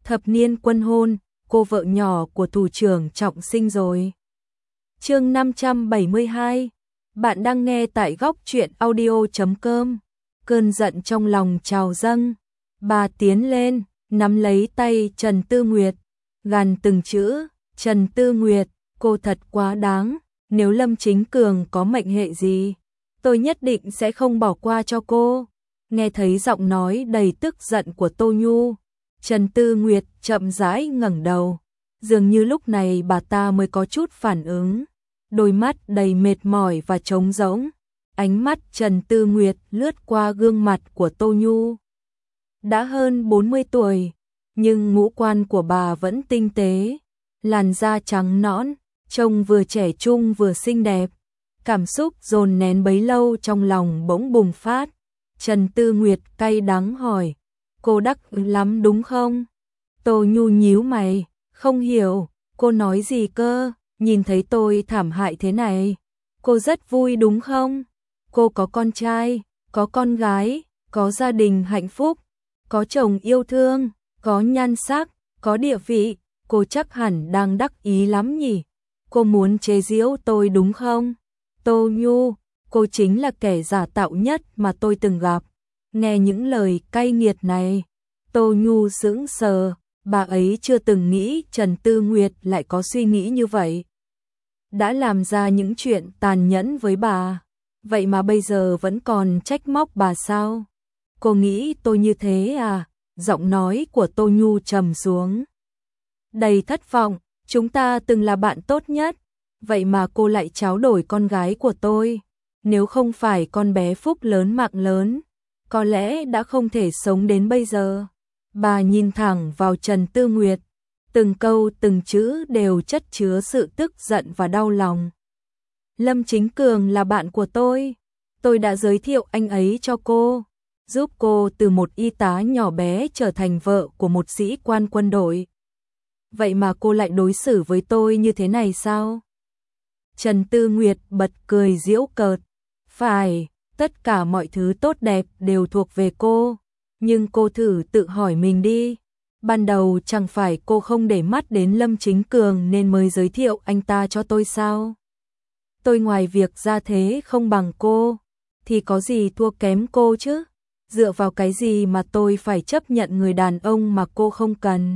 thập niên quân hôn, cô vợ nhỏ của thủ trưởng Trọng Sinh rồi. Chương 572. Bạn đang nghe tại góc truyện audio.com. Cơn giận trong lòng trào dâng, bà tiến lên, nắm lấy tay Trần Tư Nguyệt, gằn từng chữ, "Trần Tư Nguyệt, cô thật quá đáng, nếu Lâm Chính Cường có mệnh hệ gì, tôi nhất định sẽ không bỏ qua cho cô." Nghe thấy giọng nói đầy tức giận của Tô Nhu, Trần Tư Nguyệt chậm rãi ngẩng đầu, dường như lúc này bà ta mới có chút phản ứng, đôi mắt đầy mệt mỏi và trống rỗng. Ánh mắt Trần Tư Nguyệt lướt qua gương mặt của Tô Nhu. Đã hơn 40 tuổi, nhưng ngũ quan của bà vẫn tinh tế, làn da trắng nõn, trông vừa trẻ trung vừa xinh đẹp. Cảm xúc dồn nén bấy lâu trong lòng bỗng bùng phát. Trần Tư Nguyệt cay đắng hỏi, "Cô đắc ý lắm đúng không?" Tô Nhu nhíu mày, không hiểu, cô nói gì cơ, nhìn thấy tôi thảm hại thế này, cô rất vui đúng không? Cô có con trai, có con gái, có gia đình hạnh phúc, có chồng yêu thương, có nhan sắc, có địa vị, cô chắc hẳn đang đắc ý lắm nhỉ? Cô muốn chế giễu tôi đúng không? Tô Nhu, cô chính là kẻ giả tạo nhất mà tôi từng gặp. Nghe những lời cay nghiệt này, Tô Nhu sững sờ, bà ấy chưa từng nghĩ Trần Tư Nguyệt lại có suy nghĩ như vậy. Đã làm ra những chuyện tàn nhẫn với bà, vậy mà bây giờ vẫn còn trách móc bà sao? Cô nghĩ tôi như thế à? Giọng nói của Tô Nhu trầm xuống, đầy thất vọng. Chúng ta từng là bạn tốt nhất, vậy mà cô lại tráo đổi con gái của tôi. Nếu không phải con bé phúc lớn mạng lớn, có lẽ đã không thể sống đến bây giờ. Bà nhìn thẳng vào Trần Tư Nguyệt, từng câu từng chữ đều chất chứa sự tức giận và đau lòng. Lâm Chính Cường là bạn của tôi đã giới thiệu anh ấy cho cô, giúp cô từ một y tá nhỏ bé trở thành vợ của một sĩ quan quân đội. Vậy mà cô lại đối xử với tôi như thế này sao? Trần Tư Nguyệt bật cười giễu cợt. Phải, tất cả mọi thứ tốt đẹp đều thuộc về cô, nhưng cô thử tự hỏi mình đi. Ban đầu chẳng phải cô không để mắt đến Lâm Chính Cường nên mới giới thiệu anh ta cho tôi sao? Tôi ngoài việc gia thế không bằng cô, thì có gì thua kém cô chứ? Dựa vào cái gì mà tôi phải chấp nhận người đàn ông mà cô không cần?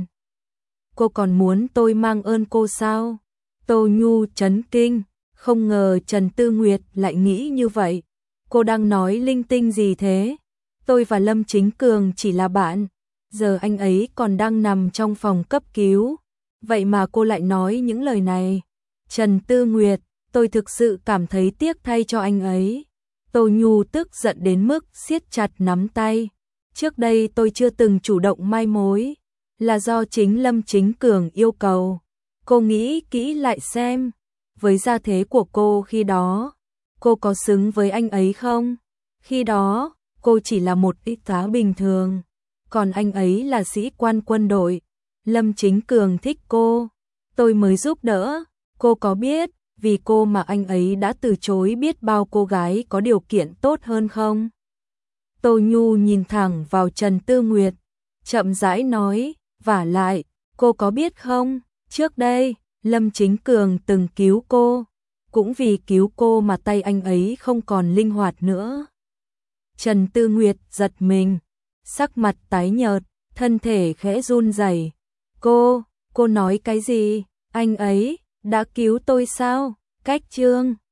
Cô còn muốn tôi mang ơn cô sao? Tô Nhu chấn kinh, không ngờ Trần Tư Nguyệt lại nghĩ như vậy. Cô đang nói linh tinh gì thế? Tôi và Lâm Chính Cường chỉ là bạn, giờ anh ấy còn đang nằm trong phòng cấp cứu. Vậy mà cô lại nói những lời này. Trần Tư Nguyệt, tôi thực sự cảm thấy tiếc thay cho anh ấy. Tô Nhu tức giận đến mức siết chặt nắm tay. Trước đây tôi chưa từng chủ động mai mối, là do chính Lâm Chính Cường yêu cầu. Cô nghĩ kỹ lại xem, với gia thế của cô khi đó, cô có xứng với anh ấy không? Khi đó, cô chỉ là một y tá bình thường, còn anh ấy là sĩ quan quân đội. Lâm Chính Cường thích cô, tôi mới giúp đỡ. Cô có biết vì cô mà anh ấy đã từ chối biết bao cô gái có điều kiện tốt hơn không? Tô Nhu nhìn thẳng vào Trần Tư Nguyệt, chậm rãi nói, vả lại, cô có biết không, trước đây, Lâm Chính Cường từng cứu cô, cũng vì cứu cô mà tay anh ấy không còn linh hoạt nữa. Trần Tư Nguyệt giật mình, sắc mặt tái nhợt, thân thể khẽ run rẩy. Cô nói cái gì? Anh ấy đã cứu tôi sao? Cách chương